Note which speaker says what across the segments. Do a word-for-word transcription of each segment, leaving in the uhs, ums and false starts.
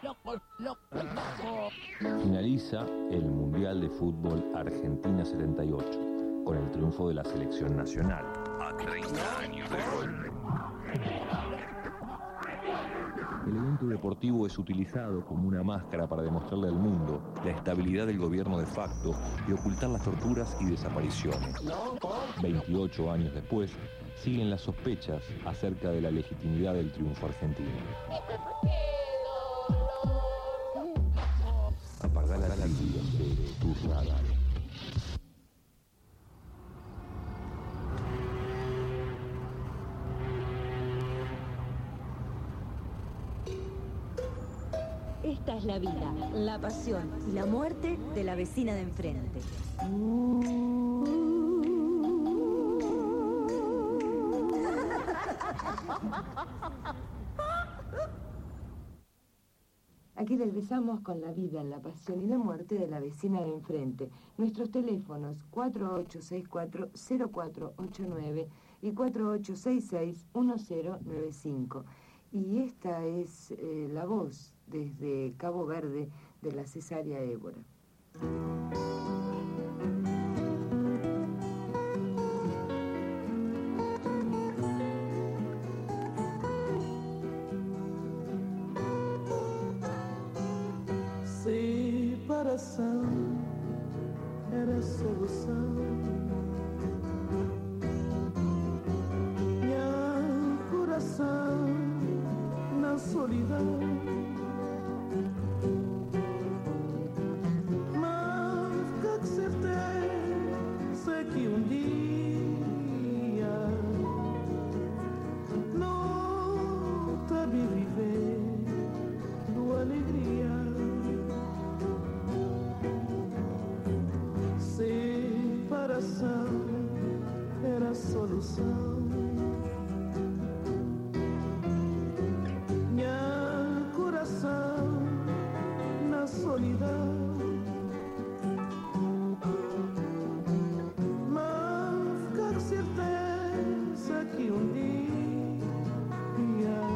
Speaker 1: Finaliza el Mundial de Fútbol Argentina setenta y ocho, con el triunfo de la selección nacional. A treinta años del gol. El evento deportivo es utilizado como una máscara para demostrarle al mundo la estabilidad del gobierno de facto y ocultar las torturas y desapariciones. veintiocho años después, siguen las sospechas acerca de la legitimidad del triunfo argentino. Apagá la radio de tu radio.
Speaker 2: Esta es la vida, la pasión y la muerte de la vecina de enfrente.
Speaker 3: Aquí regresamos con la vida, la pasión y la muerte de la vecina de enfrente. Nuestros teléfonos cuatro ocho seis cuatro cero cuatro ocho nueve y cuatro ocho seis seis uno cero nueve cinco. Y esta es eh, la voz desde Cabo Verde de la cesárea Évora.
Speaker 4: Separação era solução. Minha coração na solidão. Mas que certeza que um dia não te vi viver tua alegria. Separação era a solução. Minha coração na solidão. Mas com certeza que um dia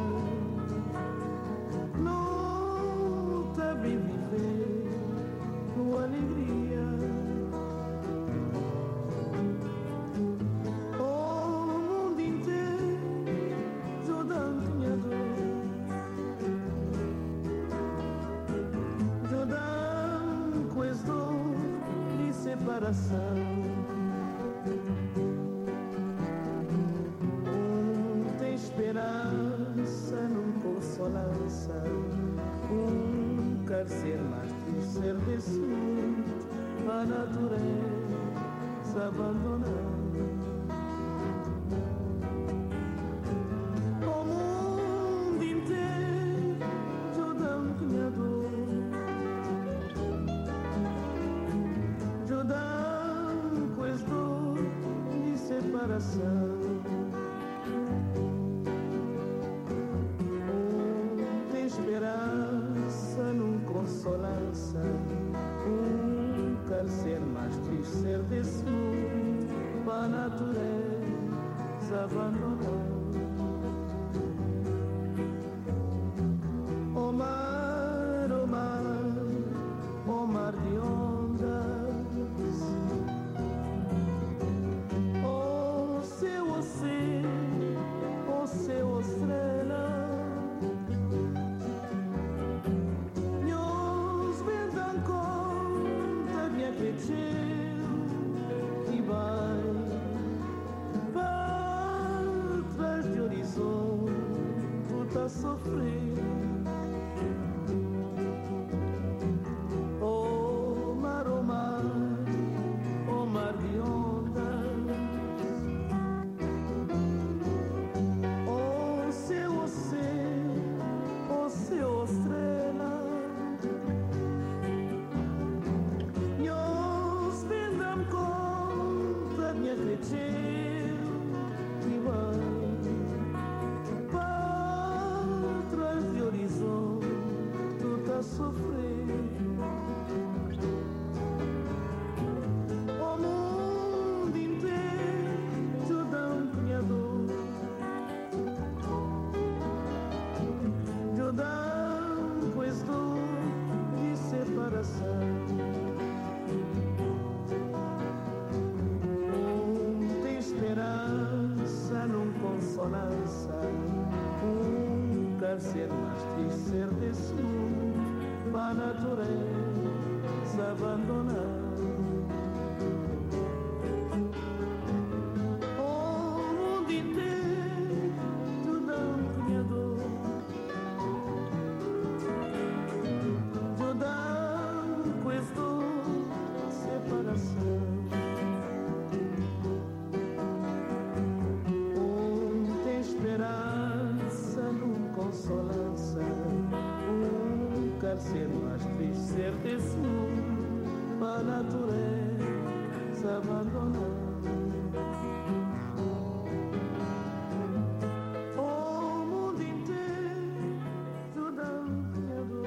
Speaker 4: não te vi viver tua alegria. Separação. Um tem esperança, não consolança. Um quer ser mais triste, ser desse mundo, a natureza abandonada. O mundo inteiro ajudando minha dor. Separação. Um tem esperança, não consolança. Um quer ser mais triste, ser desse mundo, para a natureza abandonada. O mar, o mar, o mar de ondas. Seu estrela, meus vendam conta minha cresceu e vai para trás de horizonte, tu tá sofrendo. Oh mar, oh mar, oh mar de ondas. O mundo inteiro te dá um punhador, te dá um puesto. natureza abandonada. O mundo inteiro dançando,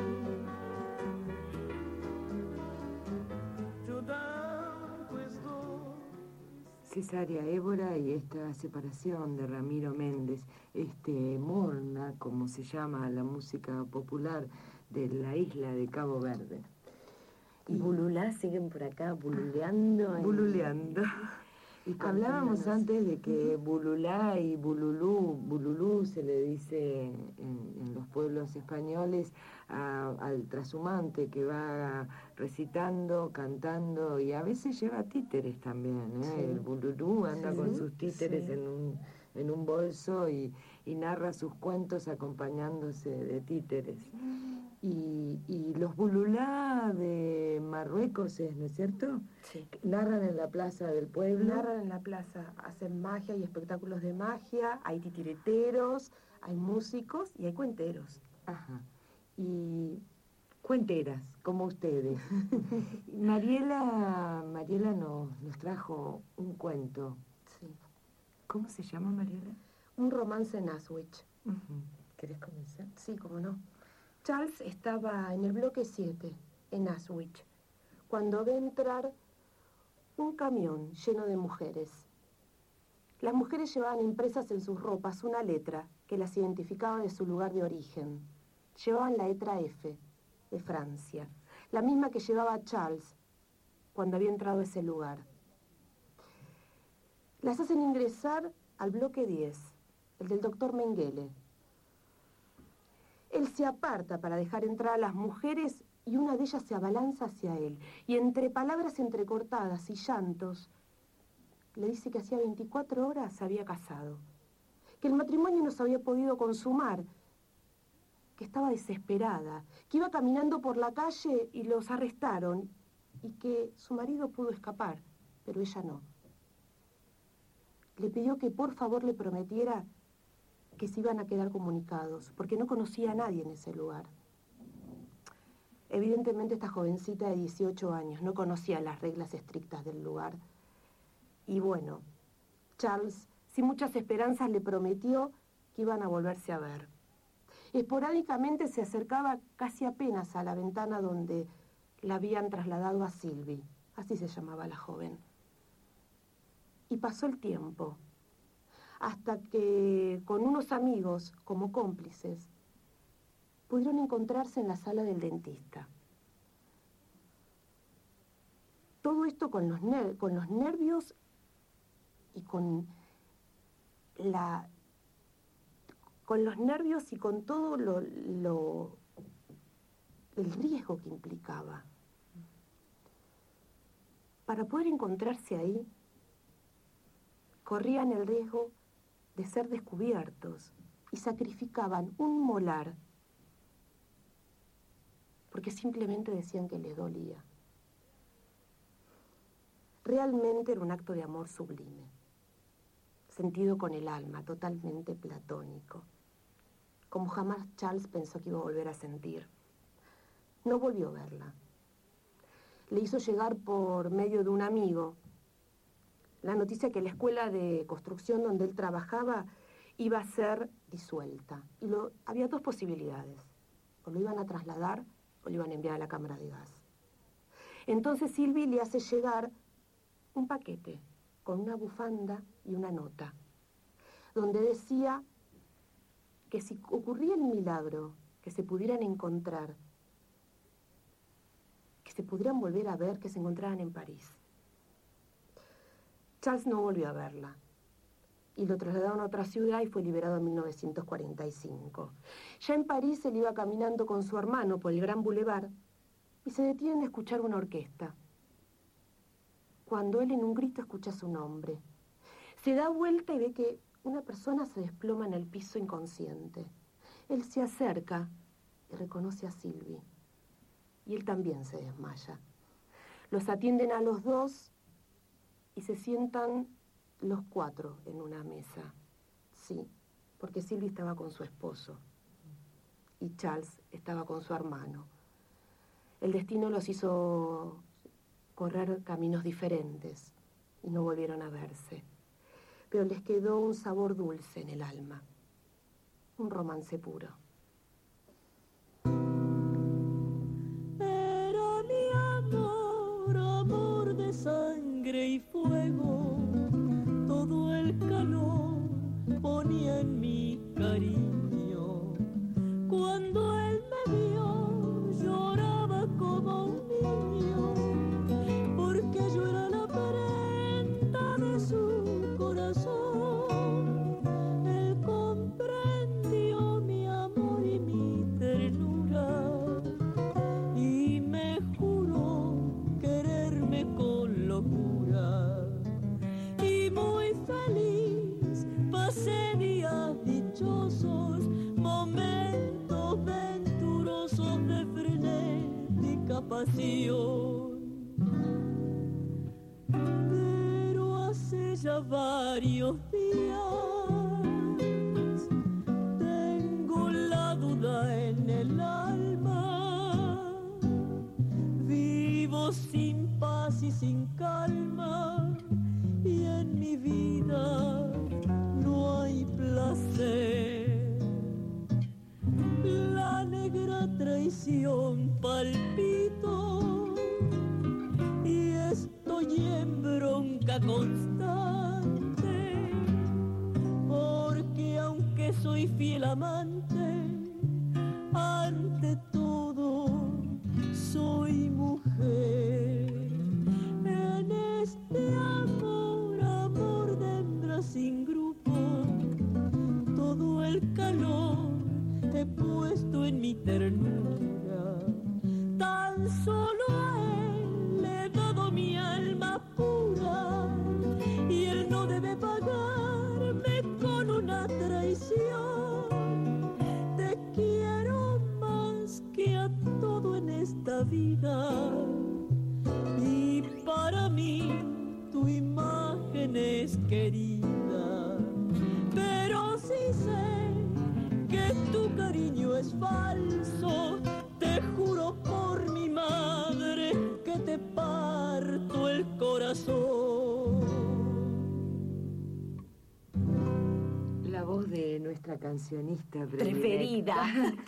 Speaker 4: Giordano questo.
Speaker 3: Cesárea Évora y esta separación de Ramiro Méndez, este morna, como se llama la música popular de la isla de Cabo Verde.
Speaker 2: Y Bululá siguen por acá, bululeando.
Speaker 3: Bululeando. Y hablábamos antes de que Bululá y Bululú, Bululú se le dice en, en los pueblos españoles a, al trashumante que va recitando, cantando y a veces lleva títeres también, ¿eh?
Speaker 2: Sí.
Speaker 3: El Bululú anda
Speaker 2: Sí,
Speaker 3: con sus títeres
Speaker 2: sí.
Speaker 3: en un, en un bolso y, y narra sus cuentos acompañándose de títeres. Y, y los Bululá de Marruecos, ¿es, no es cierto?
Speaker 5: Sí.
Speaker 3: Narran en la plaza del pueblo.
Speaker 5: Narran en la plaza, hacen magia y espectáculos de magia, hay titireteros, hay músicos y hay cuenteros.
Speaker 3: Ajá. Y cuenteras, como ustedes. Mariela, Mariela nos, nos trajo un cuento.
Speaker 5: Sí.
Speaker 3: ¿Cómo se llama, Mariela?
Speaker 5: Un romance en Aswich.
Speaker 3: Uh-huh. ¿Querés comenzar?
Speaker 5: Sí, cómo no. Charles estaba en el bloque siete, en Aswich, cuando ve entrar un camión lleno de mujeres. Las mujeres llevaban impresas en sus ropas una letra que las identificaba de su lugar de origen. Llevaban la letra F, de Francia, la misma que llevaba Charles cuando había entrado a ese lugar. Las hacen ingresar al bloque diez, el del doctor Mengele. Él se aparta para dejar entrar a las mujeres y una de ellas se abalanza hacia él. Y entre palabras entrecortadas y llantos, le dice que hacía veinticuatro horas se había casado, que el matrimonio no se había podido consumar, que estaba desesperada, que iba caminando por la calle y los arrestaron y que su marido pudo escapar, pero ella no. Le pidió que por favor le prometiera que se iban a quedar comunicados, porque no conocía a nadie en ese lugar. Evidentemente esta jovencita de dieciocho años no conocía las reglas estrictas del lugar. Y bueno, Charles, sin muchas esperanzas, le prometió que iban a volverse a ver. Esporádicamente se acercaba casi apenas a la ventana donde la habían trasladado a Sylvie, así se llamaba la joven. Y pasó el tiempo, hasta que con unos amigos como cómplices pudieron encontrarse en la sala del dentista. Todo esto con los, ner- con los nervios y con la con los nervios y con todo lo, lo el riesgo que implicaba. Para poder encontrarse ahí, corrían el riesgo de ser descubiertos y sacrificaban un molar porque simplemente decían que les dolía. Realmente era un acto de amor sublime, sentido con el alma, totalmente platónico, como jamás Charles pensó que iba a volver a sentir. No volvió a verla. Le hizo llegar por medio de un amigo la noticia que la escuela de construcción donde él trabajaba iba a ser disuelta. Y lo, había dos posibilidades. O lo iban a trasladar o lo iban a enviar a la cámara de gas. Entonces Sylvie le hace llegar un paquete con una bufanda y una nota, donde decía que si ocurría el milagro, que se pudieran encontrar, que se pudieran volver a ver, que se encontraran en París. Charles no volvió a verla y lo trasladaron a otra ciudad y fue liberado en mil novecientos cuarenta y cinco. Ya en París él iba caminando con su hermano por el Gran Boulevard y se detienen a escuchar una orquesta. Cuando él en un grito escucha su nombre, se da vuelta y ve que una persona se desploma en el piso inconsciente. Él se acerca y reconoce a Sylvie y él también se desmaya. Los atienden a los dos y se sientan los cuatro en una mesa. Sí, porque Sylvie estaba con su esposo y Charles estaba con su hermano. El destino los hizo correr caminos diferentes y no volvieron a verse. Pero les quedó un sabor dulce en el alma, un romance puro.
Speaker 6: Era mi amor, amor de sangre y fuego, todo el calor ponía en mi cariño. Cuando él me vio, lloraba como un niño, porque yo era la prenda de su corazón. Él comprendió mi amor y mi ternura y me juró quererme con locura. Y muy feliz pasé días dichosos, momentos venturosos de frenética pasión. Pero hace ya varios días tengo la duda en el alma. Vivo sin paz y sin calma, y en mi vida no hay placer. La negra traición palpito y estoy en bronca constante, porque aunque soy fiel amante, ante todo soy mujer. En este amor, amor de hembra sin grupo, todo el calor he puesto en mi ternura. Tan solo a él le he dado mi alma pura, y él no debe pagarme con una traición. Te quiero más que a todo en esta vida, y para mí tu imagen es querida. Pero si sé que tu cariño es falso, te juro por mi madre que te parto el corazón.
Speaker 3: La voz de nuestra cancionista
Speaker 2: Preferida.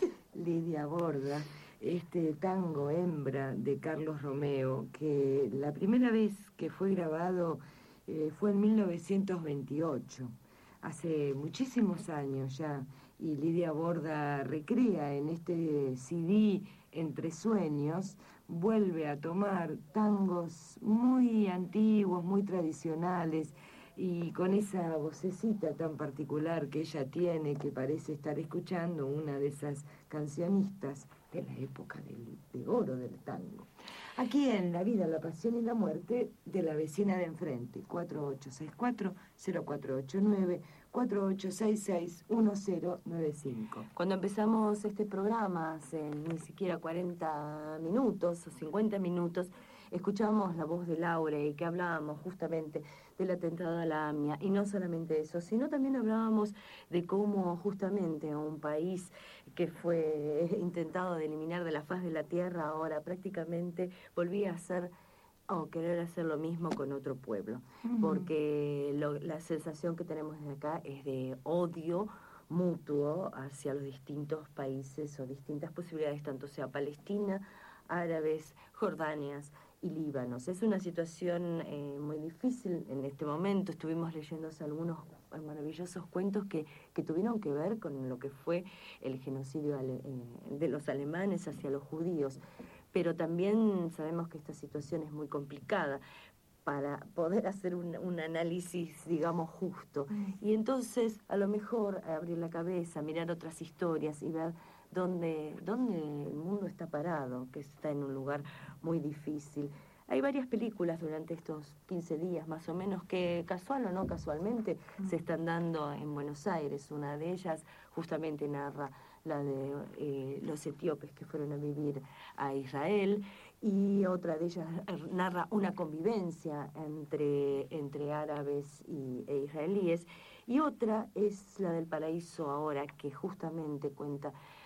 Speaker 3: Lidia Borda, este tango Hembra de Carlos Romeo, que la primera vez que fue grabado eh, fue en mil novecientos veintiocho, hace muchísimos años ya, y Lidia Borda recrea en este C D Entre Sueños, vuelve a tomar tangos muy antiguos, muy tradicionales, y con esa vocecita tan particular que ella tiene, que parece estar escuchando una de esas cancionistas de la época del, de oro del tango. Aquí en La Vida, la Pasión y la Muerte de la vecina de enfrente, cuatro ocho seis cuatro, cero cuatro ocho nueve, cuatro ocho seis seis, uno cero nueve cinco.
Speaker 2: Cuando empezamos este programa, hace ni siquiera cuarenta minutos o cincuenta minutos, escuchábamos la voz de Laura y que hablábamos justamente del atentado a la AMIA. Y no solamente eso, sino también hablábamos de cómo justamente un país que fue intentado de eliminar de la faz de la tierra ahora prácticamente volvía a hacer o querer hacer lo mismo con otro pueblo. Uh-huh. Porque lo, la sensación que tenemos desde acá es de odio mutuo hacia los distintos países o distintas posibilidades, tanto sea Palestina, árabes, Jordanias y Líbanos. Es una situación eh, muy difícil en este momento. Estuvimos leyendo algunos maravillosos cuentos que, que tuvieron que ver con lo que fue el genocidio ale, eh, de los alemanes hacia los judíos. Pero también sabemos que esta situación es muy complicada para poder hacer un, un análisis, digamos, justo. Y entonces, a lo mejor, abrir la cabeza, mirar otras historias y ver dónde, dónde el mundo está parado, que está en un lugar muy difícil. Hay varias películas durante estos quince días, más o menos, que casual o no casualmente se están dando en Buenos Aires. Una de ellas justamente narra la de eh, los etíopes que fueron a vivir a Israel, y otra de ellas narra una convivencia entre, entre árabes y, e israelíes, y otra es la del Paraíso Ahora, que justamente cuenta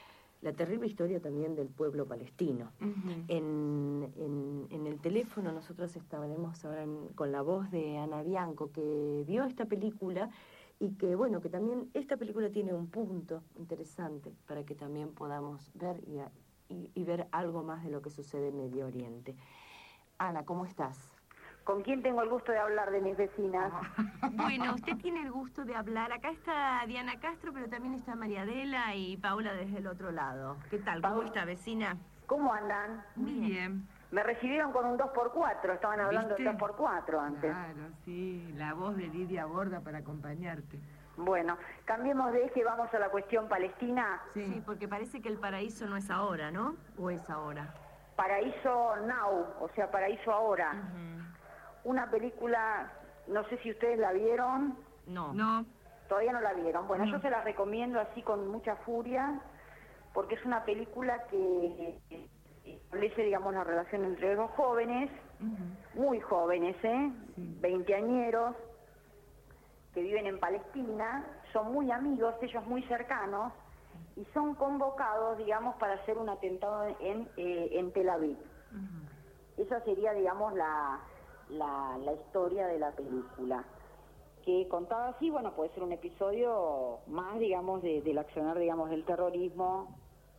Speaker 2: la terrible historia también del pueblo palestino. Uh-huh. en, en, en el teléfono nosotros estaremos ahora en, con la voz de Ana Bianco, que vio esta película y que, bueno, que también esta película tiene un punto interesante para que también podamos ver y, y, y ver algo más de lo que sucede en Medio Oriente. Ana, ¿cómo estás?
Speaker 7: ¿Con quién tengo el gusto de hablar de mis vecinas?
Speaker 2: Bueno, usted tiene el gusto de hablar. Acá está Diana Castro, pero también está María Adela y Paula desde el otro lado. ¿Qué tal? ¿Cómo Paula, está, vecina?
Speaker 7: ¿Cómo andan?
Speaker 2: Muy bien.
Speaker 7: Me recibieron con un dos por cuatro, estaban hablando ¿Viste? del dos por cuatro antes.
Speaker 3: Claro, sí, la voz de Lidia Borda para acompañarte.
Speaker 7: Bueno, cambiemos de eje, vamos a la cuestión palestina.
Speaker 2: Sí, sí, porque parece que el paraíso no es ahora, ¿no? ¿O es ahora?
Speaker 7: Paraíso now, o sea, paraíso ahora. Uh-huh. Una película, no sé si ustedes la vieron.
Speaker 2: No. No.
Speaker 7: Todavía no la vieron. Bueno, no. Yo se la recomiendo así con mucha furia, porque es una película que establece, digamos, la relación entre dos jóvenes, uh-huh. muy jóvenes, ¿eh? Sí. Veinteañeros, que viven en Palestina, son muy amigos, ellos muy cercanos, y son convocados, digamos, para hacer un atentado en, eh, en Tel Aviv. Uh-huh. Esa sería, digamos, la... La, la historia de la película, que contada así, bueno, puede ser un episodio más, digamos, de, del accionar, digamos, del terrorismo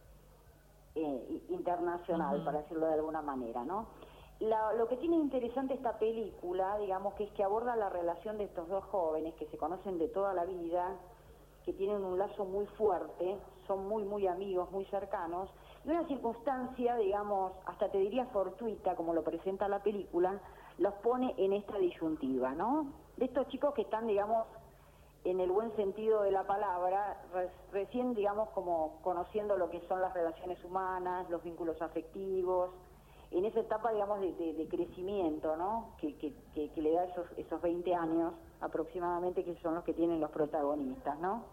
Speaker 7: eh, internacional, uh-huh. para decirlo de alguna manera, ¿no? La, lo que tiene interesante esta película, digamos, que es que aborda la relación de estos dos jóvenes que se conocen de toda la vida, que tienen un lazo muy fuerte, son muy, muy amigos, muy cercanos, y una circunstancia, digamos, hasta te diría fortuita, como lo presenta la película, los pone en esta disyuntiva, ¿no? De estos chicos que están, digamos, en el buen sentido de la palabra, re- recién, digamos, como conociendo lo que son las relaciones humanas, los vínculos afectivos, en esa etapa, digamos, de, de, de crecimiento, ¿no? Que, que, que, que le da esos, esos veinte años aproximadamente, que son los que tienen los protagonistas, ¿no?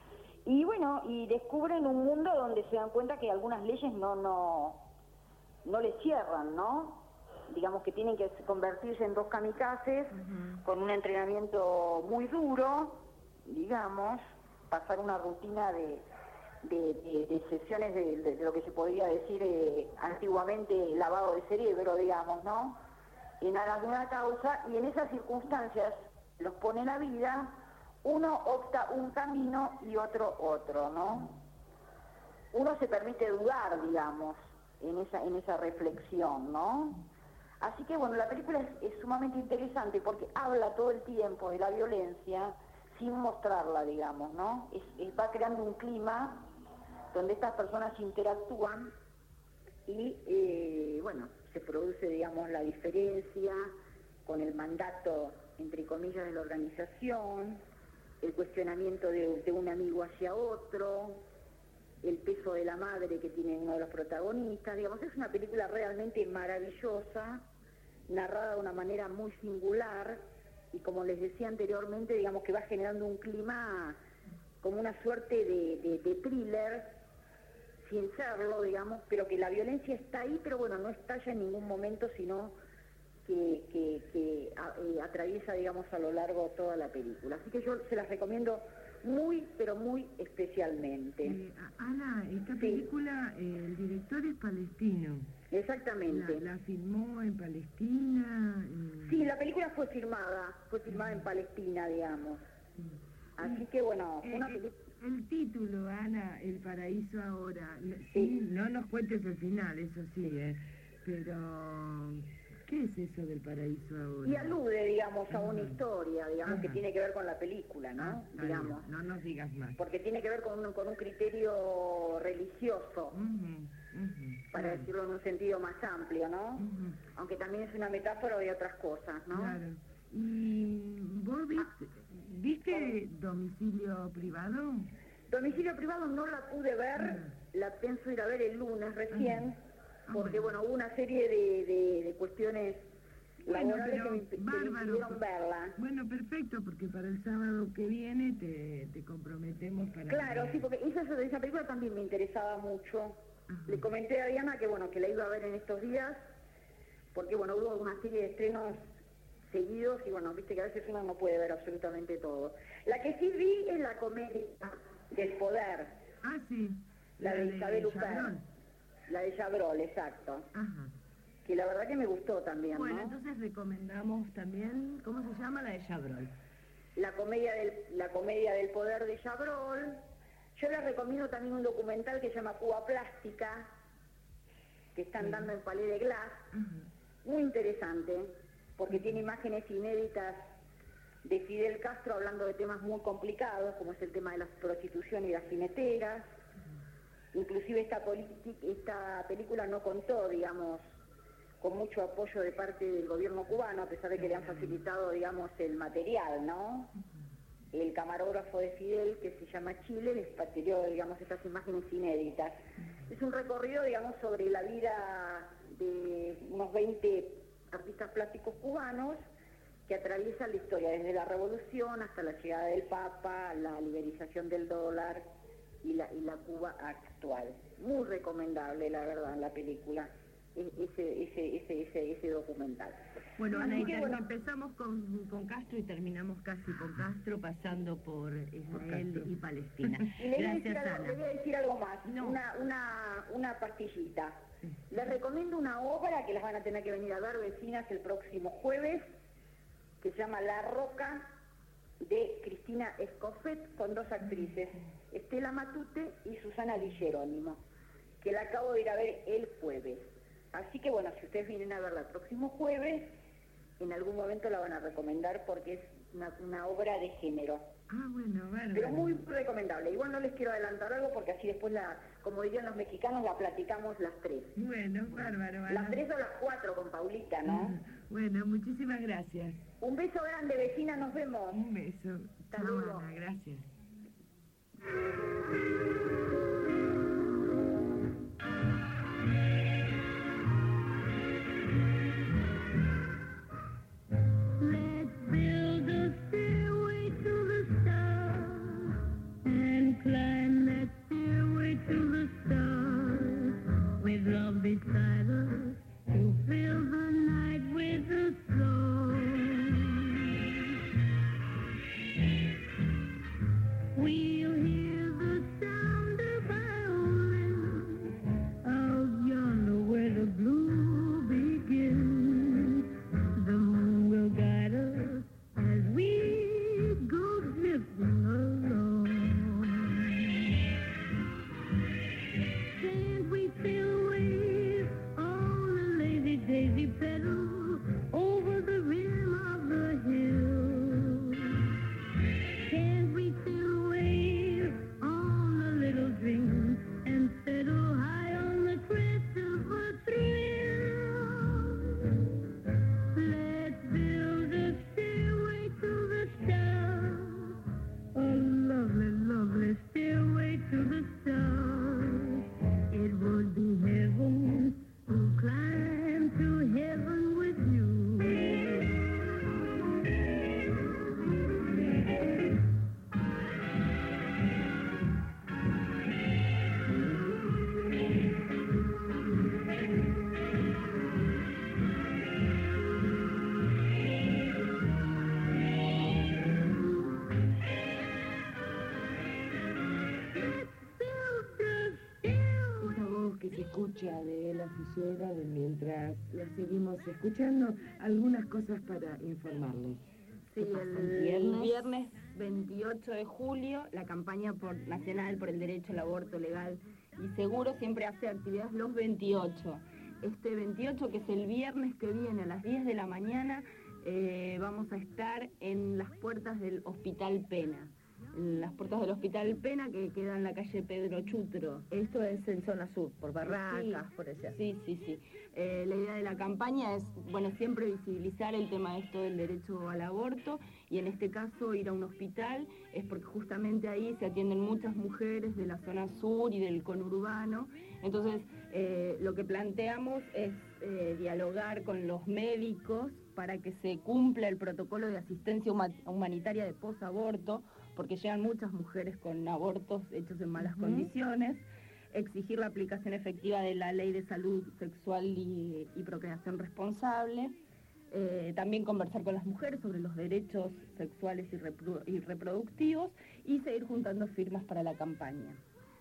Speaker 7: Y bueno, y descubren un mundo donde se dan cuenta que algunas leyes no, no, no les cierran, ¿no? Digamos que tienen que convertirse en dos kamikazes, uh-huh. con un entrenamiento muy duro, digamos, pasar una rutina de, de, de, de sesiones de, de, de lo que se podría decir eh, antiguamente lavado de cerebro, digamos, ¿no? En aras de una causa, y en esas circunstancias los pone la vida, uno opta un camino y otro otro, ¿no? Uno se permite dudar, digamos, en esa, en esa reflexión, ¿no? Así que, bueno, la película es, es sumamente interesante porque habla todo el tiempo de la violencia sin mostrarla, digamos, ¿no? Es, es, va creando un clima donde estas personas interactúan y, eh, bueno, se produce, digamos, la diferencia con el mandato, entre comillas, de la organización, el cuestionamiento de, de un amigo hacia otro, el peso de la madre que tiene uno de los protagonistas, digamos, es una película realmente maravillosa, narrada de una manera muy singular, y como les decía anteriormente, digamos que va generando un clima como una suerte de, de, de thriller, sin serlo, digamos, pero que la violencia está ahí, pero bueno, no estalla en ningún momento, sino que, que, que a, eh, atraviesa, digamos, a lo largo toda la película. Así que yo se las recomiendo muy, pero muy especialmente.
Speaker 3: Eh, Ana, esta película, sí. eh, el director es palestino.
Speaker 7: Exactamente.
Speaker 3: ¿La, la filmó en Palestina? Eh...
Speaker 7: Sí, la película fue filmada, fue filmada uh-huh. en Palestina, digamos. Sí. Así que, bueno,
Speaker 3: eh,
Speaker 7: una
Speaker 3: eh,
Speaker 7: película...
Speaker 3: El título, Ana, El Paraíso Ahora. Sí,
Speaker 7: sí.
Speaker 3: No nos cuentes el final, eso sí, eh, pero... ¿Qué es eso del paraíso ahora?
Speaker 7: Y alude, digamos, a una historia, digamos, Ajá. que tiene que ver con la película, ¿no?
Speaker 3: Ah,
Speaker 7: digamos.
Speaker 3: No nos digas más.
Speaker 7: Porque tiene que ver con un, con un criterio religioso, uh-huh, uh-huh, para claro. decirlo en un sentido más amplio, ¿no? Uh-huh. Aunque también es una metáfora de otras cosas, ¿no?
Speaker 3: Claro. ¿Y vos viste, viste Domicilio Privado?
Speaker 7: Domicilio Privado no la pude ver, uh-huh. la pienso ir a ver el lunes recién. Uh-huh. Porque, bueno, hubo una serie de, de, de cuestiones
Speaker 3: bueno,
Speaker 7: laborales
Speaker 3: pero,
Speaker 7: que me, que me impidieron verla.
Speaker 3: Bueno, perfecto, porque para el sábado que viene te, te comprometemos para...
Speaker 7: Claro, ver. Sí, porque esa, esa película también me interesaba mucho. Ajá. Le comenté a Diana que, bueno, que la iba a ver en estos días, porque, bueno, hubo una serie de estrenos seguidos y, bueno, viste que a veces uno no puede ver absolutamente todo. La que sí vi es la comedia del poder.
Speaker 3: Ah, sí.
Speaker 7: la, la de, de Isabel Huppert, la de Chabrol, exacto.
Speaker 2: Ajá.
Speaker 7: Que la verdad que me gustó también,
Speaker 2: bueno,
Speaker 7: ¿no?
Speaker 2: entonces recomendamos también, ¿cómo se llama? La de Chabrol.
Speaker 7: La comedia del, la comedia del poder de Chabrol. Yo les recomiendo también un documental que se llama Cuba Plástica, que están uh-huh. dando en Palais de Glace. Uh-huh. Muy interesante, porque uh-huh. tiene imágenes inéditas de Fidel Castro hablando de temas muy complicados, como es el tema de la prostitución y las jineteras. Uh-huh. Inclusive esta, esta película no contó, digamos, con mucho apoyo de parte del gobierno cubano, a pesar de que le han facilitado, digamos, el material, ¿no? Uh-huh. El camarógrafo de Fidel, que se llama Chile, les patrió, digamos, estas imágenes inéditas. Uh-huh. Es un recorrido, digamos, sobre la vida de unos veinte artistas plásticos cubanos que atraviesan la historia, desde la Revolución hasta la llegada del Papa, la liberización del dólar y la, y la Cuba actual. Muy recomendable, la verdad, la película. Ese, ese, ese, ese, ese documental.
Speaker 2: Bueno, Ana,
Speaker 7: que, bueno,
Speaker 2: empezamos con, con Castro y terminamos casi con Castro, pasando por Israel por y Palestina.
Speaker 7: Y le
Speaker 2: Gracias,
Speaker 7: algo,
Speaker 2: Ana.
Speaker 7: Le voy a decir algo más,
Speaker 2: no.
Speaker 7: una, una, una pastillita. Sí. Les recomiendo una obra que las van a tener que venir a ver, vecinas, el próximo jueves, que se llama La Roca, de Cristina Escoffet, con dos actrices, Estela Matute y Susana Di Jerónimo, que la acabo de ir a ver el jueves. Así que bueno, si ustedes vienen a verla el próximo jueves, en algún momento la van a recomendar porque es una, una obra de género.
Speaker 2: Ah, bueno, bueno.
Speaker 7: Pero muy recomendable. Igual no les quiero adelantar algo porque así después, la, como dirían los mexicanos, la platicamos las tres.
Speaker 2: Bueno, bárbaro. bárbaro.
Speaker 7: Las tres o las cuatro con Paulita, ¿no?
Speaker 2: Bueno, muchísimas gracias.
Speaker 7: Un beso grande, vecina, nos vemos.
Speaker 2: Un beso.
Speaker 7: Hasta luego.
Speaker 2: Ana, gracias.
Speaker 6: Beside us to fill the night with a song. We'll hear the sound of violins out yonder where the blue begins. The moon will guide us as we go drifting along. Can't we feel daisy petal over the rim of the hill? Can't we still wave on a little dream and settle high on the crest of a thrill? Let's build a stairway to the stars, a lovely, lovely stairway to the stars. It would be heaven to climb to heaven with you.
Speaker 3: Que se escucha de la Fisera, de mientras la seguimos escuchando, algunas cosas para informarles.
Speaker 2: Sí, el viernes? viernes veintiocho de julio, la campaña por, nacional por el derecho al aborto legal y seguro siempre hace actividades los veintiocho. Este veintiocho, que es el viernes que viene a las diez de la mañana, eh, vamos a estar en las puertas del Hospital Pena. En las puertas del Hospital Pena, que queda en la calle Pedro Chutro.
Speaker 8: Esto es en zona sur, por Barracas,
Speaker 2: sí,
Speaker 8: por allá.
Speaker 2: Sí, sí, sí. Eh, la idea de la campaña es, bueno, siempre visibilizar el tema de esto del derecho al aborto, y en este caso ir a un hospital es porque justamente ahí se atienden muchas mujeres de la zona sur y del conurbano. Entonces, eh, lo que planteamos es eh, dialogar con los médicos para que se cumpla el protocolo de asistencia humanitaria de posaborto, porque llegan muchas mujeres con abortos hechos en malas uh-huh. condiciones, exigir la aplicación efectiva de la Ley de Salud Sexual y, y Procreación Responsable, eh, también conversar con las mujeres sobre los derechos sexuales y, repro- y reproductivos y seguir juntando firmas para la campaña.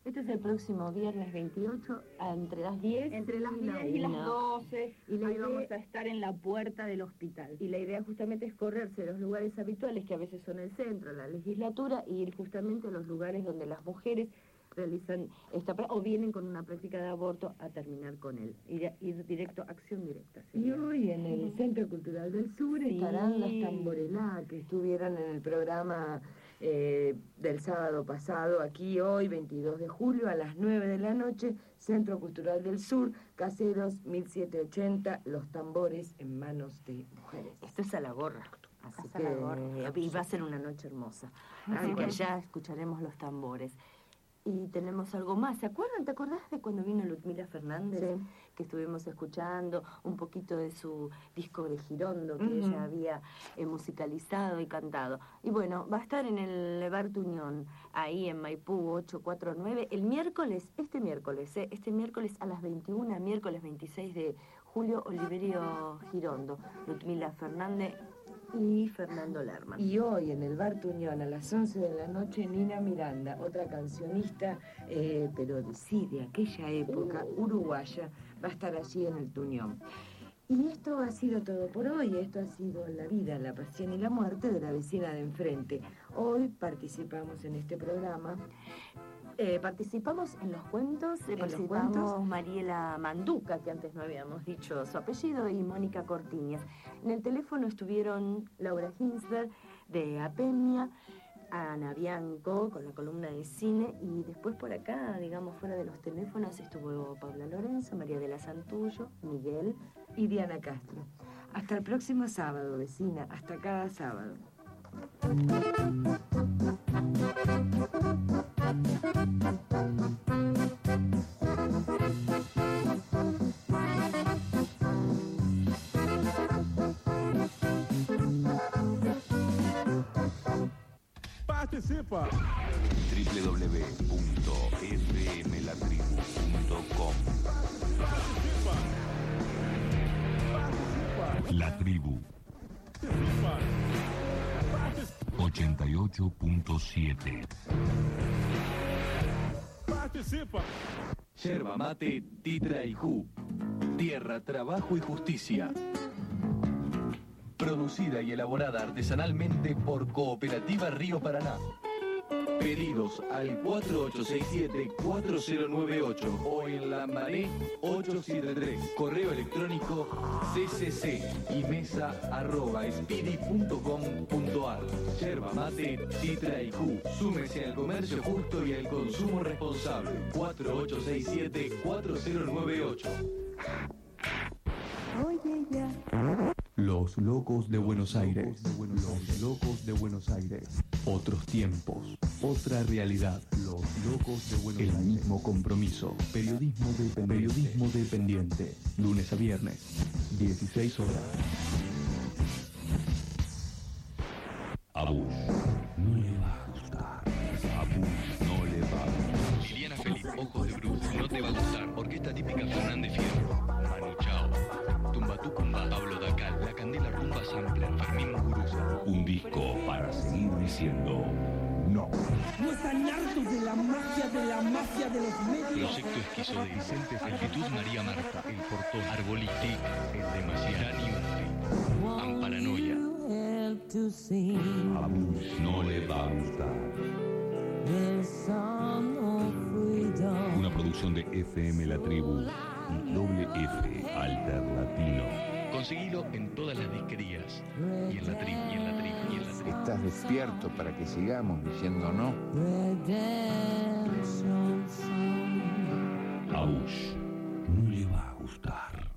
Speaker 2: Esto es el próximo viernes veintiocho, entre las diez
Speaker 8: Entre las
Speaker 2: y la
Speaker 8: diez y las
Speaker 2: una.
Speaker 8: doce,
Speaker 2: Y la
Speaker 8: ahí
Speaker 2: idea-
Speaker 8: vamos a estar en la puerta del hospital.
Speaker 2: Y la idea justamente es correrse de los lugares habituales, que a veces son el centro, la legislatura, y ir justamente a los lugares donde las mujeres realizan esta pra- o vienen con una práctica de aborto a terminar con él. Ir, ir directo, acción directa.
Speaker 3: Y
Speaker 2: sería.
Speaker 3: hoy en el Centro Cultural del Sur
Speaker 2: Sí.
Speaker 3: estarán las Tamborelá, que estuvieron en el programa eh, del sábado pasado, aquí hoy, veintidós de julio, a las nueve de la noche, Centro Cultural del Sur, Caseros mil setecientos ochenta, los tambores en manos de mujeres.
Speaker 2: Esto es a la gorra.
Speaker 3: Así
Speaker 2: Es a la
Speaker 3: que-
Speaker 2: gorra. Y va a ser una noche hermosa. Así que ya escucharemos los tambores. Y tenemos algo más. ¿Se acuerdan? ¿Te acordás de cuando vino Ludmila Fernández?
Speaker 3: Sí.
Speaker 2: Que estuvimos escuchando un poquito de su disco de Girondo que
Speaker 3: Ujú.
Speaker 2: ella había eh, musicalizado y cantado. Y bueno, va a estar en el Bar Tuñón, ahí en Maipú ochocientos cuarenta y nueve, el miércoles, este miércoles, eh, este miércoles a las veintiuna, miércoles veintiséis de julio, Oliverio Girondo, Ludmila Fernández y Fernando Lerman.
Speaker 3: Y hoy en el Bar Tuñón a las once de la noche, Nina Miranda, otra cancionista, eh, pero de, sí, de aquella época, uruguaya, va a estar allí en el Tuñón. Y esto ha sido todo por hoy, esto ha sido la vida, la pasión y la muerte de la vecina de enfrente. Hoy participamos en este programa.
Speaker 2: Eh, participamos en los cuentos, eh,
Speaker 3: ¿En los
Speaker 2: participamos
Speaker 3: cuentos?
Speaker 2: Mariela Manduca, que antes no habíamos dicho su apellido, y Mónica Cortiñas. En el teléfono estuvieron Laura Hinsberg de Apemia, Ana Bianco con la columna de cine, y después por acá, digamos, fuera de los teléfonos, estuvo Paula Lorenzo, María de la Santullo, Miguel.
Speaker 3: Y Diana Castro. Hasta el próximo sábado, vecina, hasta cada sábado.
Speaker 4: Participa.
Speaker 1: w w w punto f m la tribu punto com.
Speaker 4: Participa. Participa.
Speaker 1: La Tribu
Speaker 4: Participa. Participa.
Speaker 1: ochenta y ocho punto siete.
Speaker 4: Participa.
Speaker 9: Yerba mate, titra y ju. Tierra, trabajo y justicia. Producida y elaborada artesanalmente por Cooperativa Río Paraná. Pedidos al cuatro ocho seis siete cuatro cero nueve ocho o en Lambaré ocho siete tres. Correo electrónico ccc y mesa arroba speedy punto com punto ar. Yerba mate, titra y ju. Súmese al comercio justo y al consumo responsable. cuatro ocho seis siete cuatro cero nueve ocho.
Speaker 2: Oye, ya.
Speaker 10: Los locos de Buenos Aires. Los locos de Buenos Aires. Otros tiempos. Otra realidad. Los locos de Buenos Aires. El mismo compromiso. Periodismo dependiente. Periodismo dependiente. Lunes a viernes. dieciséis horas.
Speaker 1: A Bush no le va a gustar. A Bush no le va a gustar.
Speaker 11: Liliana Felipe, Ojos de Bruce, no te va a gustar. Orquesta típica Fernández Fierro. Manu Chao. Tumbatucumba, Pablo Dacal, La Candela Rumba Sampler, Fermín Muguruza.
Speaker 1: Un disco para seguir diciendo no.
Speaker 12: ¿No están hartos de la magia, de la mafia de los medios?
Speaker 11: Proyecto Esquizo de Vicente Felicitud María Marta, El Portón, Arbolitic, El Demasiado, Ufri, Amparanoia.
Speaker 1: A Bush no le va a gustar. Una producción de F M La Tribu y doble F Alternatino.
Speaker 11: Conseguilo en todas las disquerías. Y en la tribu, y en la tribu, y en la tribu.
Speaker 13: ¿Estás despierto para que sigamos diciendo no?
Speaker 1: A Bush no le va a gustar.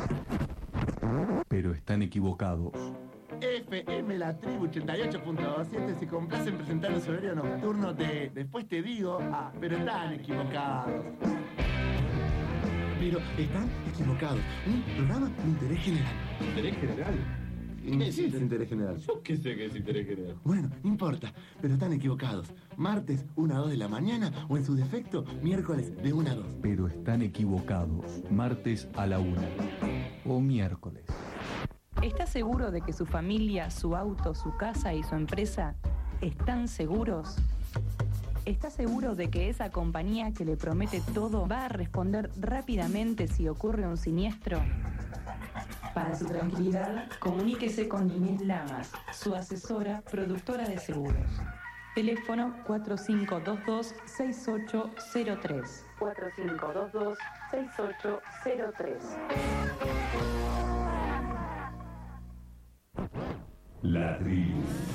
Speaker 10: Pero están equivocados.
Speaker 14: F M La Tribu ochenta y ocho punto siete se complace en presentar el horario nocturno de Después te digo, ah, pero están equivocados. Pero están equivocados. Un programa de interés general.
Speaker 15: ¿Interés general?
Speaker 14: ¿Qué es ese interés general?
Speaker 15: Yo qué sé qué es interés general.
Speaker 14: Bueno, no importa, pero están equivocados. Martes, una a dos de la mañana, o en su defecto, miércoles de una a dos.
Speaker 10: Pero están equivocados. Martes a la una. O miércoles.
Speaker 16: ¿Está seguro de que su familia, su auto, su casa y su empresa están seguros? ¿Está seguro de que esa compañía que le promete todo va a responder rápidamente si ocurre un siniestro? Para su tranquilidad, comuníquese con Inés Lamas, su asesora, productora de seguros. Teléfono cuatro cinco dos dos, seis ocho cero tres. cuatro cinco dos dos, seis ocho cero tres.
Speaker 10: La tribu.